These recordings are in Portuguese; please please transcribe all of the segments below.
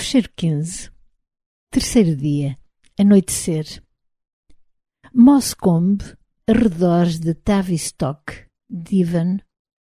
Fecheiro 15. Terceiro dia. Anoitecer. Mosscombe, arredores de Tavistock, Devon.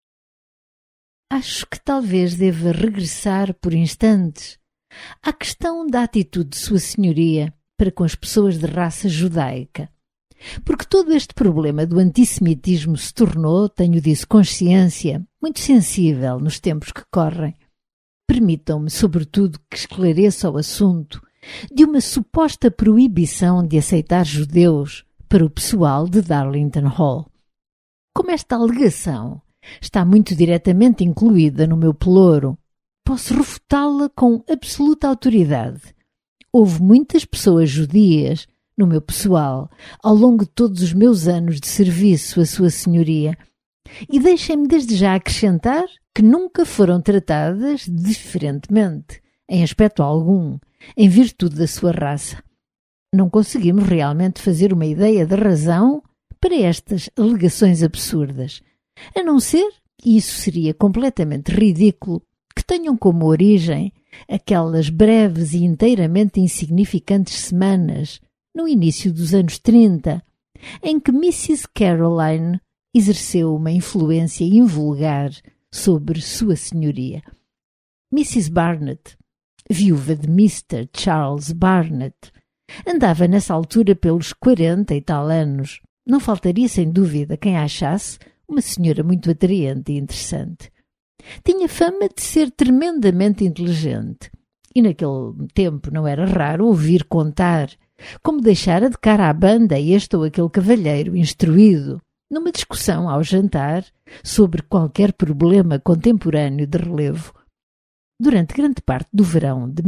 Acho que talvez deva regressar por instantes à questão da atitude de Sua Senhoria para com as pessoas de raça judaica, porque todo este problema do antissemitismo se tornou, tenho disso consciência, muito sensível nos tempos que correm. Permitam-me, sobretudo, que esclareça o assunto de uma suposta proibição de aceitar judeus para o pessoal de Darlington Hall. Como esta alegação está muito diretamente incluída no meu pelouro, posso refutá-la com absoluta autoridade. Houve muitas pessoas judias no meu pessoal ao longo de todos os meus anos de serviço a Sua Senhoria, e deixem-me desde já acrescentar que nunca foram tratadas diferentemente, em aspecto algum, em virtude da sua raça. Não conseguimos realmente fazer uma ideia da razão para estas alegações absurdas, a não ser, e isso seria completamente ridículo, que tenham como origem aquelas breves e inteiramente insignificantes semanas, no início dos anos 30, em que Mrs. Caroline exerceu uma influência invulgar sobre Sua Senhoria. Mrs. Barnett, viúva de Mr. Charles Barnett, andava nessa altura pelos 40 e tal anos. Não faltaria, sem dúvida, quem a achasse uma senhora muito atraente e interessante. Tinha fama de ser tremendamente inteligente, e naquele tempo não era raro ouvir contar como deixara de cara à banda este ou aquele cavalheiro instruído numa discussão ao jantar sobre qualquer problema contemporâneo de relevo. Durante grande parte do verão de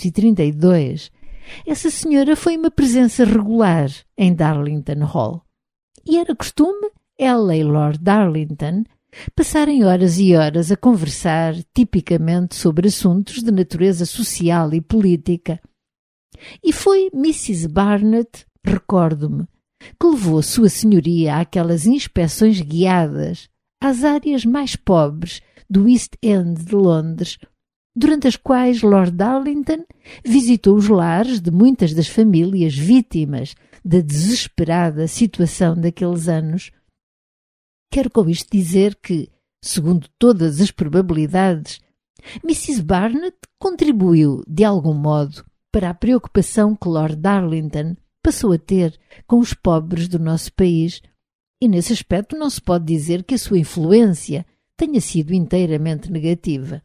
1932, essa senhora foi uma presença regular em Darlington Hall, e era costume ela e Lord Darlington passarem horas e horas a conversar tipicamente sobre assuntos de natureza social e política. E foi Mrs. Barnett, recordo-me, que levou Sua Senhoria àquelas inspeções guiadas às áreas mais pobres do East End de Londres, durante as quais Lord Darlington visitou os lares de muitas das famílias vítimas da desesperada situação daqueles anos. Quero com isto dizer que, segundo todas as probabilidades, Mrs. Barnett contribuiu, de algum modo, para a preocupação que Lord Darlington passou a ter com os pobres do nosso país, e nesse aspecto não se pode dizer que a sua influência tenha sido inteiramente negativa.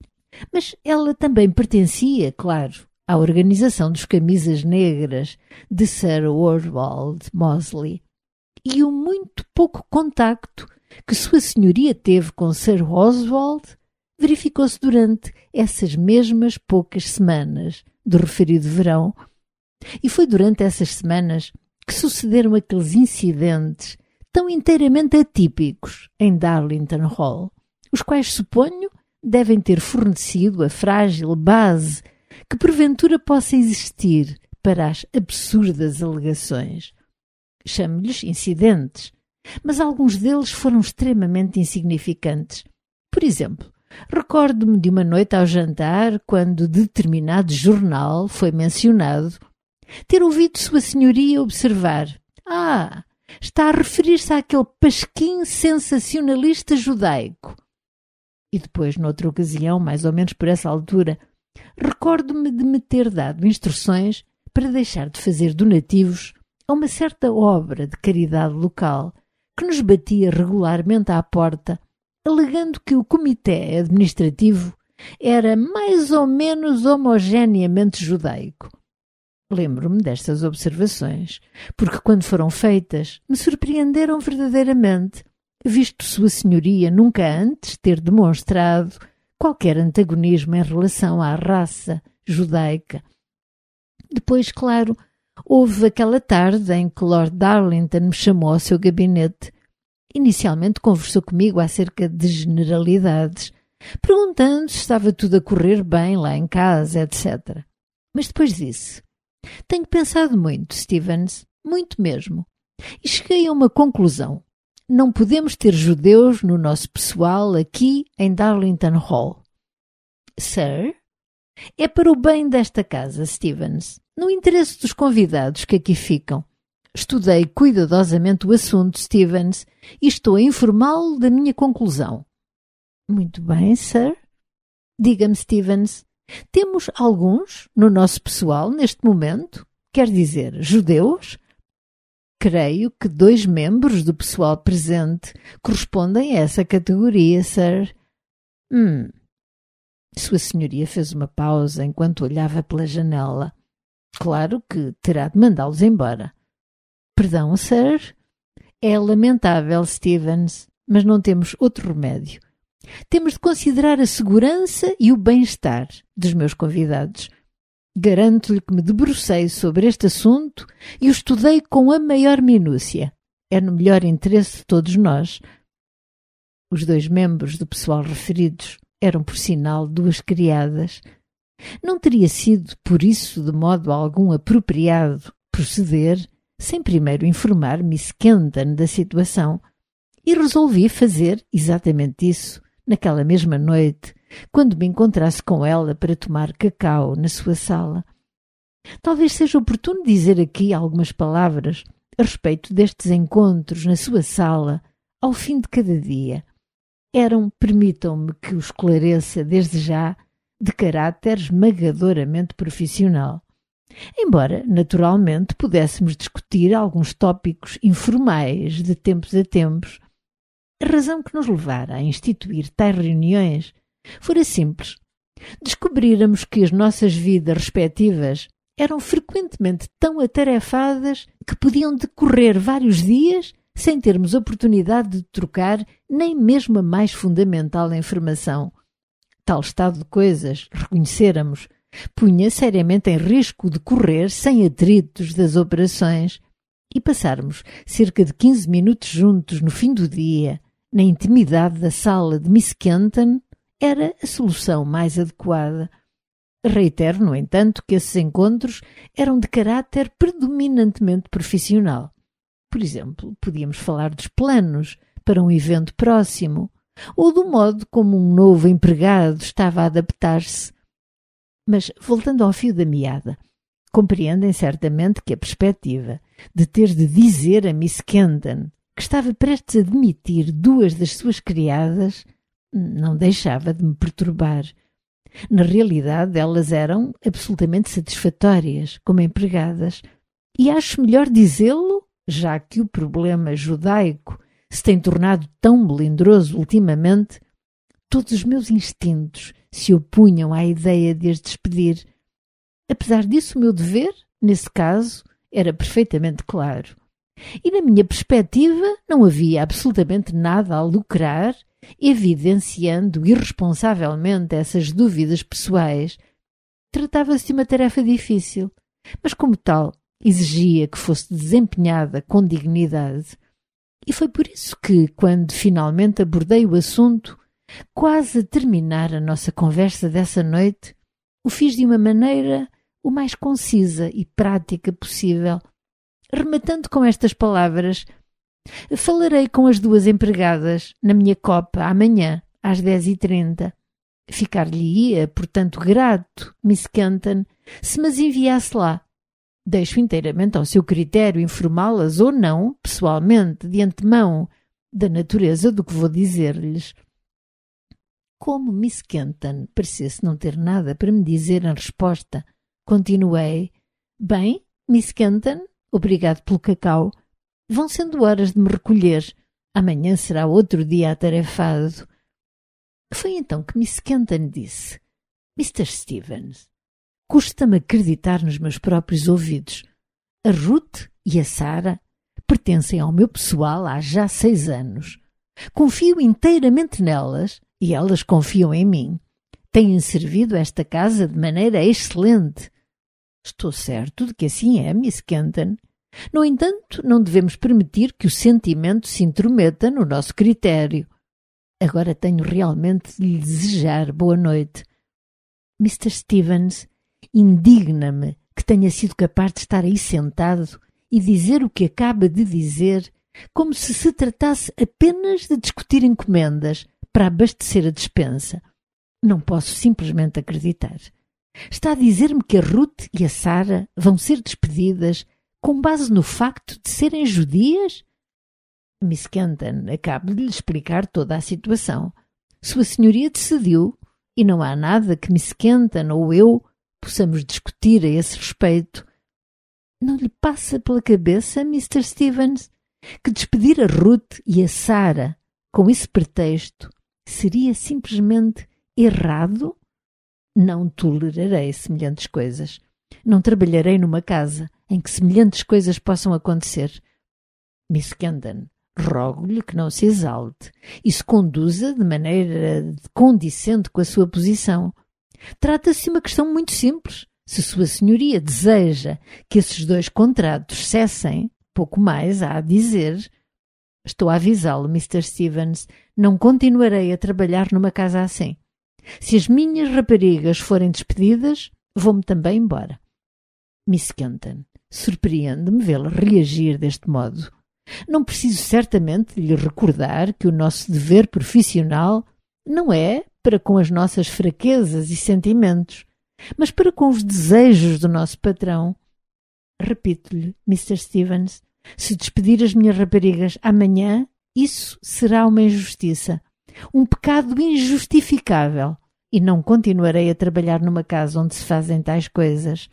Mas ela também pertencia, claro, à organização dos Camisas Negras de Sir Oswald Mosley, e o muito pouco contacto que Sua Senhoria teve com Sir Oswald verificou-se durante essas mesmas poucas semanas do referido verão, e foi durante essas semanas que sucederam aqueles incidentes tão inteiramente atípicos em Darlington Hall, os quais, suponho, devem ter fornecido a frágil base que porventura possa existir para as absurdas alegações. Chamo-lhes incidentes, mas alguns deles foram extremamente insignificantes. Por exemplo, recordo-me de uma noite ao jantar, quando determinado jornal foi mencionado, ter ouvido Sua Senhoria observar: "Ah, está a referir-se àquele pasquim sensacionalista judaico." E depois, noutra ocasião, mais ou menos por essa altura, recordo-me de me ter dado instruções para deixar de fazer donativos a uma certa obra de caridade local que nos batia regularmente à porta, alegando que o comitê administrativo era mais ou menos homogeneamente judaico. Lembro-me destas observações, porque quando foram feitas me surpreenderam verdadeiramente, visto Sua Senhoria nunca antes ter demonstrado qualquer antagonismo em relação à raça judaica. Depois, claro, houve aquela tarde em que Lord Darlington me chamou ao seu gabinete. Inicialmente conversou comigo acerca de generalidades, perguntando se estava tudo a correr bem lá em casa, etc. Mas depois disse: "Tenho pensado muito, Stevens, muito mesmo, e cheguei a uma conclusão. Não podemos ter judeus no nosso pessoal aqui em Darlington Hall." "Sir?" É para o bem desta casa, Stevens, no interesse dos convidados que aqui ficam. Estudei cuidadosamente o assunto, Stevens, e estou a informá-lo da minha conclusão. Muito bem, Sir. Diga-me, Stevens, temos alguns no nosso pessoal neste momento? Quer dizer, judeus? Creio que 2 membros do pessoal presente correspondem a essa categoria, Sir. Sua Senhoria fez uma pausa enquanto olhava pela janela. Claro que terá de mandá-los embora. Perdão, Sir? É lamentável, Stevens, mas não temos outro remédio. Temos de considerar a segurança e o bem-estar dos meus convidados. Garanto-lhe que me debrucei sobre este assunto e o estudei com a maior minúcia. É no melhor interesse de todos nós. Os 2 membros do pessoal referidos eram, por sinal, 2 criadas. Não teria sido, por isso, de modo algum apropriado proceder sem primeiro informar Miss Kenton da situação, e resolvi fazer exatamente isso naquela mesma noite, quando me encontrasse com ela para tomar cacau na sua sala. Talvez seja oportuno dizer aqui algumas palavras a respeito destes encontros na sua sala ao fim de cada dia. Eram, permitam-me que o esclareça desde já, de caráter esmagadoramente profissional. Embora, naturalmente, pudéssemos discutir alguns tópicos informais de tempos a tempos, a razão que nos levara a instituir tais reuniões fora simples. Descobríramos que as nossas vidas respectivas eram frequentemente tão atarefadas que podiam decorrer vários dias sem termos oportunidade de trocar nem mesmo a mais fundamental informação. Tal estado de coisas, reconhecêramos, punha seriamente em risco de decorrer sem atritos das operações e passarmos cerca de 15 minutos juntos no fim do dia, na intimidade da sala de Miss Kenton, era a solução mais adequada. Reitero, no entanto, que esses encontros eram de caráter predominantemente profissional. Por exemplo, podíamos falar dos planos para um evento próximo ou do modo como um novo empregado estava a adaptar-se. Mas, voltando ao fio da meada, compreendem certamente que a perspectiva de ter de dizer a Miss Kenton que estava prestes a demitir 2 das suas criadas não deixava de me perturbar. Na realidade, elas eram absolutamente satisfatórias como empregadas, e acho melhor dizê-lo, já que o problema judaico se tem tornado tão melindroso ultimamente. Todos os meus instintos se opunham à ideia de as despedir. Apesar disso, o meu dever, nesse caso, era perfeitamente claro. E na minha perspectiva não havia absolutamente nada a lucrar, evidenciando irresponsavelmente essas dúvidas pessoais. Tratava-se de uma tarefa difícil, mas como tal exigia que fosse desempenhada com dignidade. E foi por isso que, quando finalmente abordei o assunto, quase a terminar a nossa conversa dessa noite, o fiz de uma maneira o mais concisa e prática possível, rematando com estas palavras: falarei com as 2 empregadas na minha copa amanhã, às 10h30. Ficar-lhe-ia, portanto, grato, Miss Kenton, se me as enviasse lá. Deixo inteiramente ao seu critério informá-las ou não, pessoalmente, de antemão, da natureza do que vou dizer-lhes. Como Miss Kenton parecesse não ter nada para me dizer em resposta, continuei: bem, Miss Kenton, obrigado pelo cacau. Vão sendo horas de me recolher. Amanhã será outro dia atarefado. Foi então que Miss Kenton disse: Mr. Stevens, custa-me acreditar nos meus próprios ouvidos. A Ruth e a Sarah pertencem ao meu pessoal há já 6 anos. Confio inteiramente nelas e elas confiam em mim. Têm servido esta casa de maneira excelente. Estou certo de que assim é, Miss Kenton. No entanto, não devemos permitir que o sentimento se intrometa no nosso critério. Agora tenho realmente de lhe desejar boa noite. Mr. Stevens, indigna-me que tenha sido capaz de estar aí sentado e dizer o que acaba de dizer, como se tratasse apenas de discutir encomendas para abastecer a despensa. Não posso simplesmente acreditar. Está a dizer-me que a Ruth e a Sarah vão ser despedidas com base no facto de serem judias? Miss Kenton, acabo de lhe explicar toda a situação. Sua Senhoria decidiu, e não há nada que Miss Kenton ou eu possamos discutir a esse respeito. Não lhe passa pela cabeça, Mr. Stevens, que despedir a Ruth e a Sarah com esse pretexto seria simplesmente errado? Não tolerarei semelhantes coisas. Não trabalharei numa casa em que semelhantes coisas possam acontecer. Miss Kenton, rogo-lhe que não se exalte e se conduza de maneira condicente com a sua posição. Trata-se de uma questão muito simples. Se Sua Senhoria deseja que esses 2 contratos cessem, pouco mais há a dizer. Estou a avisá-lo, Mr. Stevens, não continuarei a trabalhar numa casa assim. Se as minhas raparigas forem despedidas, vou-me também embora. Miss Kenton, surpreende-me vê-la reagir deste modo. Não preciso certamente lhe recordar que o nosso dever profissional não é para com as nossas fraquezas e sentimentos, mas para com os desejos do nosso patrão. Repito-lhe, Mr. Stevens, se despedir as minhas raparigas amanhã, isso será uma injustiça, um pecado injustificável, e não continuarei a trabalhar numa casa onde se fazem tais coisas.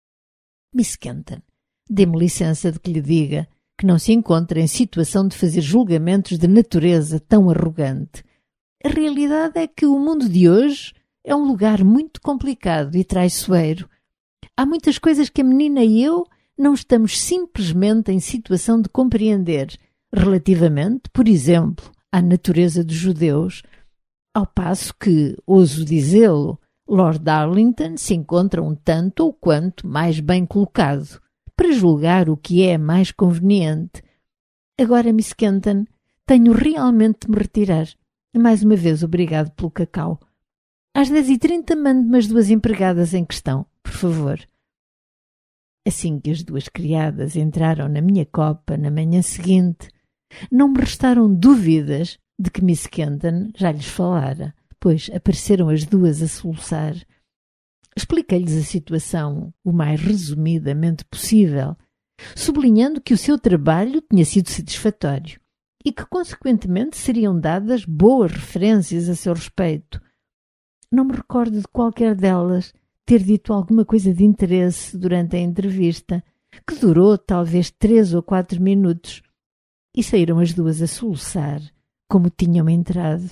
Miss Kenton, dê-me licença de que lhe diga que não se encontra em situação de fazer julgamentos de natureza tão arrogante. A realidade é que o mundo de hoje é um lugar muito complicado e traiçoeiro. Há muitas coisas que a menina e eu não estamos simplesmente em situação de compreender, relativamente, por exemplo, à natureza dos judeus, ao passo que, ouso dizê-lo, Lord Darlington se encontra um tanto ou quanto mais bem colocado para julgar o que é mais conveniente. Agora, Miss Kenton, tenho realmente de me retirar. Mais uma vez, obrigado pelo cacau. Às 10h30 mande-me as 2 empregadas em questão, por favor. Assim que as 2 criadas entraram na minha copa na manhã seguinte, não me restaram dúvidas de que Miss Kenton já lhes falara, pois apareceram as 2 a soluçar. Expliquei-lhes a situação o mais resumidamente possível, sublinhando que o seu trabalho tinha sido satisfatório e que, consequentemente, seriam dadas boas referências a seu respeito. Não me recordo de qualquer delas ter dito alguma coisa de interesse durante a entrevista, que durou talvez 3 ou 4 minutos, e saíram as 2 a soluçar, como tinham entrado.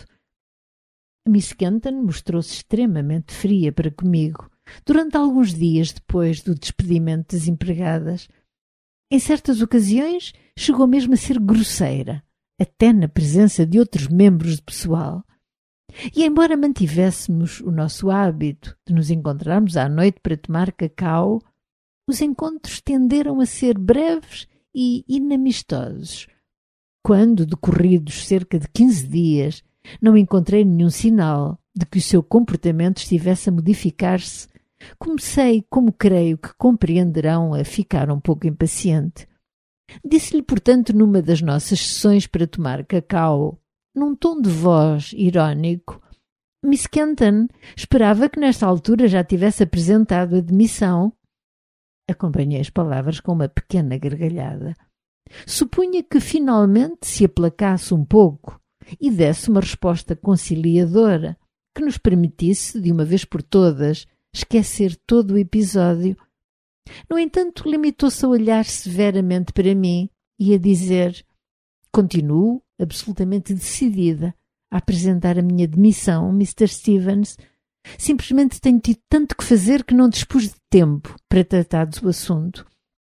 Miss Kenton mostrou-se extremamente fria para comigo durante alguns dias depois do despedimento das empregadas. Em certas ocasiões chegou mesmo a ser grosseira, até na presença de outros membros do pessoal. E embora mantivéssemos o nosso hábito de nos encontrarmos à noite para tomar cacau, os encontros tenderam a ser breves e inamistosos. Quando, decorridos cerca de 15 dias, não encontrei nenhum sinal de que o seu comportamento estivesse a modificar-se, comecei, como creio que compreenderão, a ficar um pouco impaciente. Disse-lhe, portanto, numa das nossas sessões para tomar cacau, num tom de voz irónico: Miss Kenton, esperava que nesta altura já tivesse apresentado a demissão. Acompanhei as palavras com uma pequena gargalhada. Supunha que finalmente se aplacasse um pouco e desse uma resposta conciliadora que nos permitisse, de uma vez por todas, esquecer todo o episódio. No entanto, limitou-se a olhar severamente para mim e a dizer: continuo absolutamente decidida a apresentar a minha demissão, Mr. Stevens. Simplesmente tenho tido tanto que fazer que não dispus de tempo para tratar do assunto.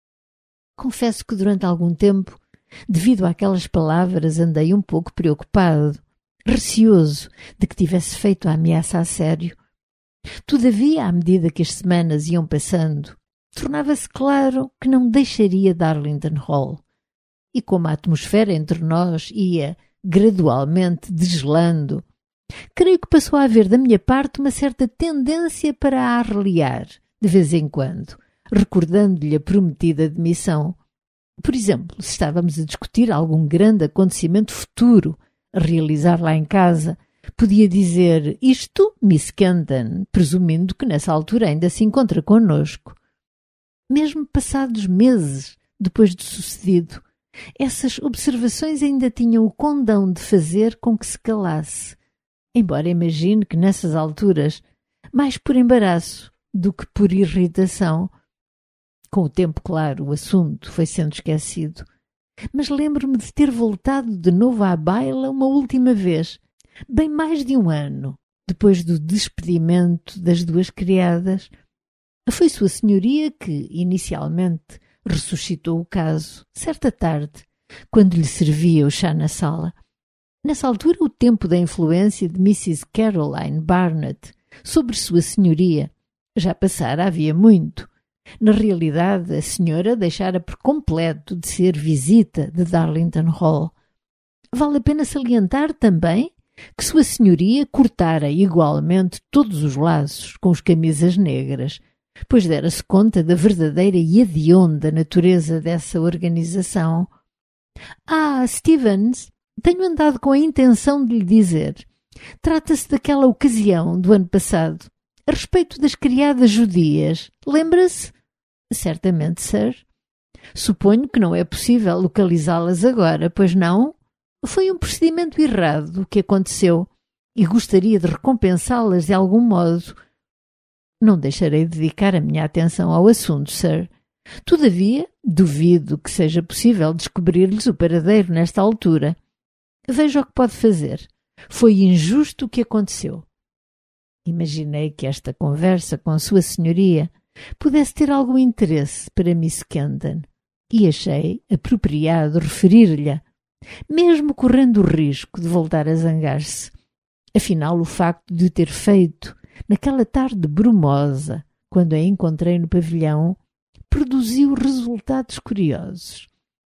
Confesso que durante algum tempo, devido àquelas palavras, andei um pouco preocupado, receoso de que tivesse feito a ameaça a sério. Todavia, à medida que as semanas iam passando, tornava-se claro que não deixaria Darlington Hall. E como a atmosfera entre nós ia gradualmente degelando, creio que passou a haver da minha parte uma certa tendência para a arreliar, de vez em quando, recordando-lhe a prometida demissão. Por exemplo, se estávamos a discutir algum grande acontecimento futuro a realizar lá em casa, Podia dizer isto, Miss Kenton, presumindo que nessa altura ainda se encontra connosco. Mesmo passados meses depois do sucedido, essas observações ainda tinham o condão de fazer com que se calasse, embora imagine que nessas alturas, mais por embaraço do que por irritação. Com o tempo, claro, o assunto foi sendo esquecido. Mas lembro-me de ter voltado de novo à baila uma última vez, bem mais de um ano, depois do despedimento das duas criadas. Foi Sua Senhoria que, inicialmente, ressuscitou o caso, certa tarde, quando lhe servia o chá na sala. Nessa altura, o tempo da influência de Mrs. Caroline Barnett sobre Sua Senhoria já passara havia muito. Na realidade, a senhora deixara por completo de ser visita de Darlington Hall. Vale a pena salientar também que Sua Senhoria cortara igualmente todos os laços com os camisas negras, pois dera-se conta da verdadeira e hedionda natureza dessa organização. Stevens, tenho andado com a intenção de lhe dizer. Trata-se daquela ocasião do ano passado, a respeito das criadas judias. Lembra-se? Certamente, sir. Suponho que não é possível localizá-las agora, pois não? Foi um procedimento errado o que aconteceu e gostaria de recompensá-las de algum modo. Não deixarei de dedicar a minha atenção ao assunto, sir. Todavia, duvido que seja possível descobrir-lhes o paradeiro nesta altura. Veja o que pode fazer. Foi injusto o que aconteceu. Imaginei que esta conversa com Sua Senhoria pudesse ter algum interesse para Miss Kenton e achei apropriado referir-lhe, mesmo correndo o risco de voltar a zangar-se. Afinal, o facto de o ter feito naquela tarde brumosa, quando a encontrei no pavilhão, produziu resultados curiosos.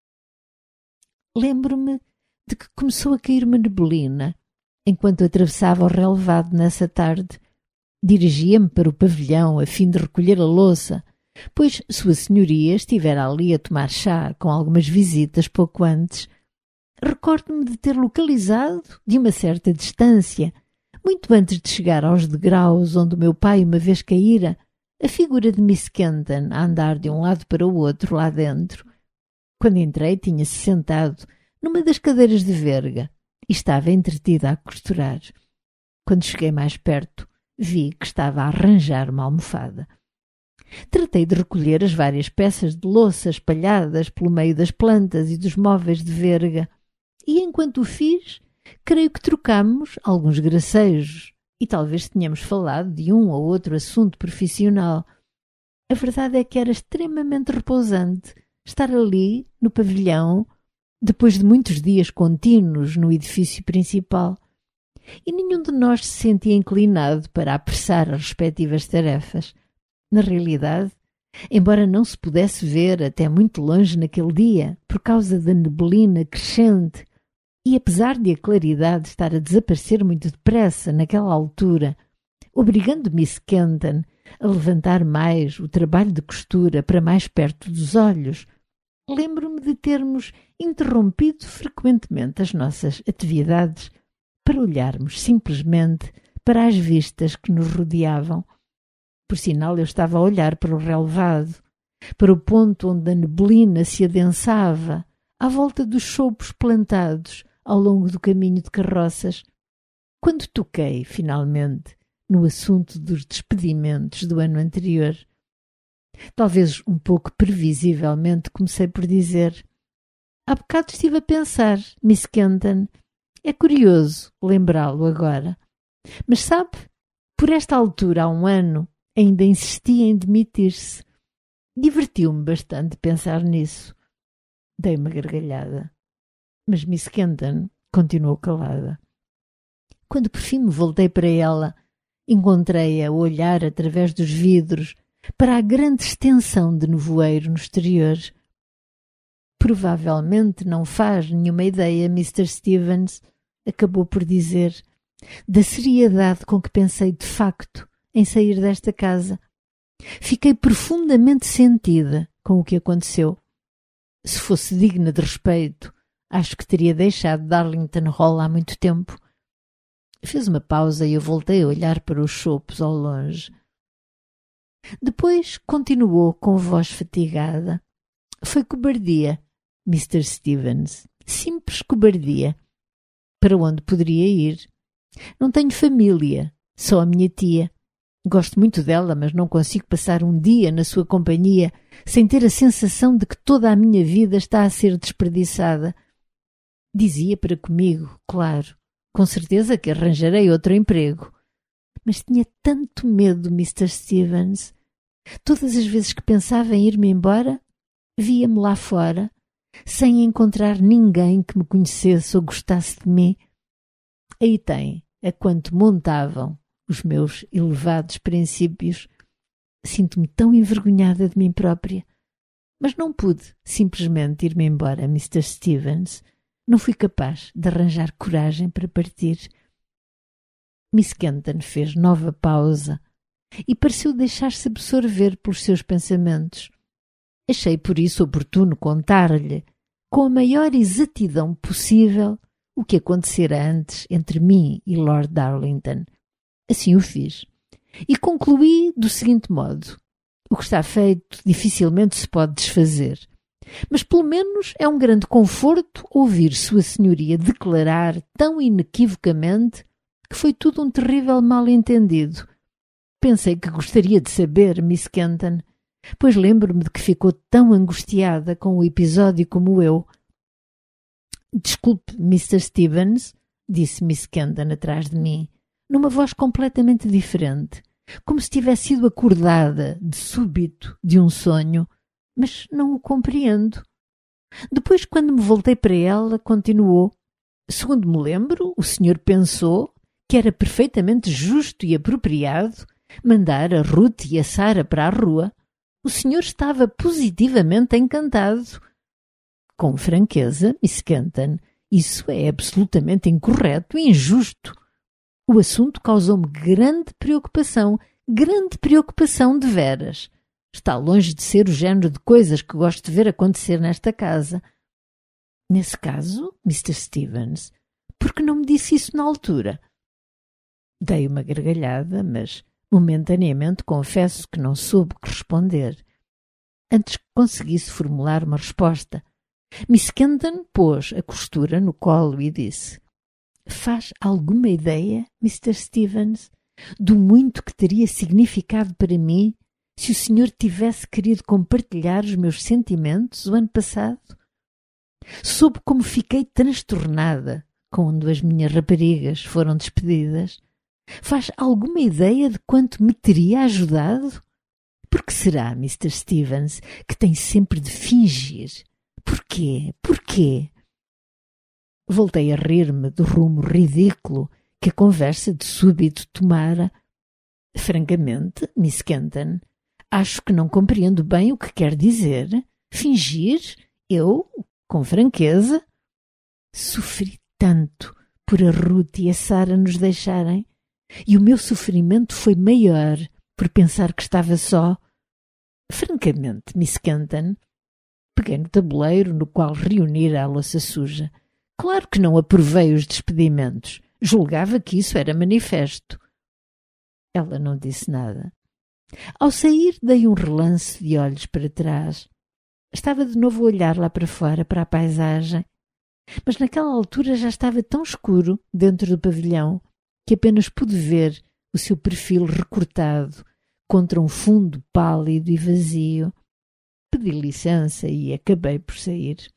Lembro-me de que começou a cair uma neblina enquanto atravessava o relevado nessa tarde. Dirigia-me para o pavilhão a fim de recolher a louça, pois Sua Senhoria estivera ali a tomar chá com algumas visitas pouco antes. Recordo-me de ter localizado, de uma certa distância, muito antes de chegar aos degraus onde o meu pai uma vez caíra, a figura de Miss Kenton a andar de um lado para o outro lá dentro. Quando entrei, tinha-se sentado numa das cadeiras de verga e estava entretida a costurar. Quando cheguei mais perto, vi que estava a arranjar uma almofada. Tratei de recolher as várias peças de louça espalhadas pelo meio das plantas e dos móveis de verga, e enquanto o fiz, creio que trocámos alguns gracejos e talvez tenhamos falado de um ou outro assunto profissional. A verdade é que era extremamente repousante estar ali, no pavilhão, depois de muitos dias contínuos no edifício principal, e nenhum de nós se sentia inclinado para apressar as respectivas tarefas. Na realidade, embora não se pudesse ver até muito longe naquele dia, por causa da neblina crescente, e apesar de a claridade estar a desaparecer muito depressa naquela altura, obrigando Miss Kenton a levantar mais o trabalho de costura para mais perto dos olhos, lembro-me de termos interrompido frequentemente as nossas atividades para olharmos simplesmente para as vistas que nos rodeavam. Por sinal, eu estava a olhar para o relevado, para o ponto onde a neblina se adensava, à volta dos choupos plantados ao longo do caminho de carroças, quando toquei, finalmente, no assunto dos despedimentos do ano anterior. Talvez um pouco previsivelmente comecei por dizer: há bocado estive a pensar, Miss Kenton, é curioso lembrá-lo agora. Mas sabe, por esta altura, há um ano, ainda insistia em demitir-se. Divertiu-me bastante pensar nisso. Dei uma gargalhada. Mas Miss Kenton continuou calada. Quando por fim me voltei para ela, encontrei-a a olhar através dos vidros para a grande extensão de nevoeiro no exterior. Provavelmente não faz nenhuma ideia, Mr. Stevens, acabou por dizer, da seriedade com que pensei de facto em sair desta casa. Fiquei profundamente sentida com o que aconteceu. Se fosse digna de respeito, acho que teria deixado Darlington Hall há muito tempo. Fez uma pausa e eu voltei a olhar para os chopos ao longe. Depois continuou com voz fatigada. Foi cobardia, Mr. Stevens. Simples cobardia. Para onde poderia ir? Não tenho família, só a minha tia. Gosto muito dela, mas não consigo passar um dia na sua companhia sem ter a sensação de que toda a minha vida está a ser desperdiçada. Dizia para comigo, claro, com certeza que arranjarei outro emprego. Mas tinha tanto medo, Mr. Stevens. Todas as vezes que pensava em ir-me embora, via-me lá fora, sem encontrar ninguém que me conhecesse ou gostasse de mim. Aí tem, a quanto montavam os meus elevados princípios. Sinto-me tão envergonhada de mim própria. Mas não pude simplesmente ir-me embora, Mr. Stevens. Não fui capaz de arranjar coragem para partir. Miss Kenton fez nova pausa e pareceu deixar-se absorver pelos seus pensamentos. Achei por isso oportuno contar-lhe, com a maior exatidão possível, o que acontecera antes entre mim e Lord Darlington. Assim o fiz. E concluí do seguinte modo: o que está feito dificilmente se pode desfazer. Mas pelo menos é um grande conforto ouvir Sua Senhoria declarar tão inequivocamente que foi tudo um terrível mal-entendido. Pensei que gostaria de saber, Miss Kenton, pois lembro-me de que ficou tão angustiada com o episódio como eu. Desculpe, Mr. Stevens, disse Miss Kenton atrás de mim, numa voz completamente diferente, como se tivesse sido acordada de súbito de um sonho, mas não o compreendo. Depois, quando me voltei para ela, continuou. Segundo me lembro, o senhor pensou que era perfeitamente justo e apropriado mandar a Ruth e a Sarah para a rua. O senhor estava positivamente encantado. Com franqueza, Miss Kenton, isso é absolutamente incorreto e injusto. O assunto causou-me grande preocupação de veras. Está longe de ser o género de coisas que gosto de ver acontecer nesta casa. Nesse caso, Mr. Stevens, por que não me disse isso na altura? Dei uma gargalhada, mas momentaneamente confesso que não soube o que responder. Antes que conseguisse formular uma resposta, Miss Kenton pôs a costura no colo e disse: faz alguma ideia, Mr. Stevens, do muito que teria significado para mim se o senhor tivesse querido compartilhar os meus sentimentos o ano passado? Soube como fiquei transtornada quando as minhas raparigas foram despedidas. Faz alguma ideia de quanto me teria ajudado? Por que será, Mr. Stevens, que tem sempre de fingir? Porquê? Porquê? Voltei a rir-me do rumo ridículo que a conversa de súbito tomara. Francamente, Miss Kenton, acho que não compreendo bem o que quer dizer. Fingir? Eu? Com franqueza? Sofri tanto por a Ruth e a Sarah nos deixarem, e o meu sofrimento foi maior por pensar que estava só. Francamente, Miss Kenton, peguei no tabuleiro no qual reunira a louça suja. Claro que não aprovei os despedimentos. Julgava que isso era manifesto. Ela não disse nada. Ao sair, dei um relance de olhos para trás. Estava de novo a olhar lá para fora, para a paisagem. Mas naquela altura já estava tão escuro dentro do pavilhão que apenas pude ver o seu perfil recortado contra um fundo pálido e vazio. Pedi licença e acabei por sair.